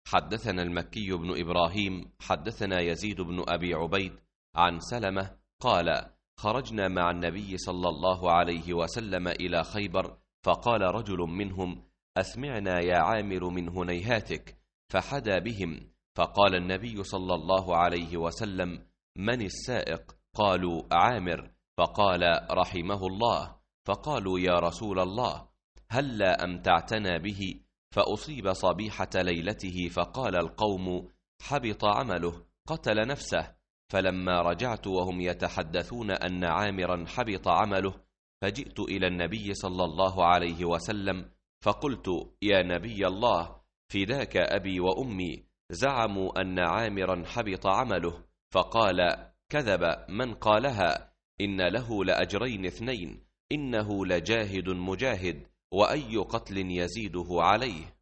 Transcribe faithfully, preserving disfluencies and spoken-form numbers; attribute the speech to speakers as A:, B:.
A: حدثنا المكي بن إبراهيم حدثنا يزيد بن أبي عبيد عن سلمة قال: خرجنا مع النبي صلى الله عليه وسلم إلى خيبر، فقال رجل منهم: أسمعنا يا عامر من هنيهاتك، فحدى بهم، فقال النبي صلى الله عليه وسلم: من السائق؟ قالوا: عامر، فقال: رحمه الله. فقالوا: يا رسول الله، هلا أمتعتنا به؟ فأصيب صبيحة ليلته، فقال القوم: حبط عمله، قتل نفسه. فلما رجعت وهم يتحدثون أن عامرا حبط عمله، فجئت إلى النبي صلى الله عليه وسلم فقلت: يا نبي الله، فداك أبي وأمي، زعموا أن عامرا حبط عمله. فقال: كذب من قالها، إن له لأجرين اثنين، إنه لجاهد مجاهد، وأي قتل يزيده عليه.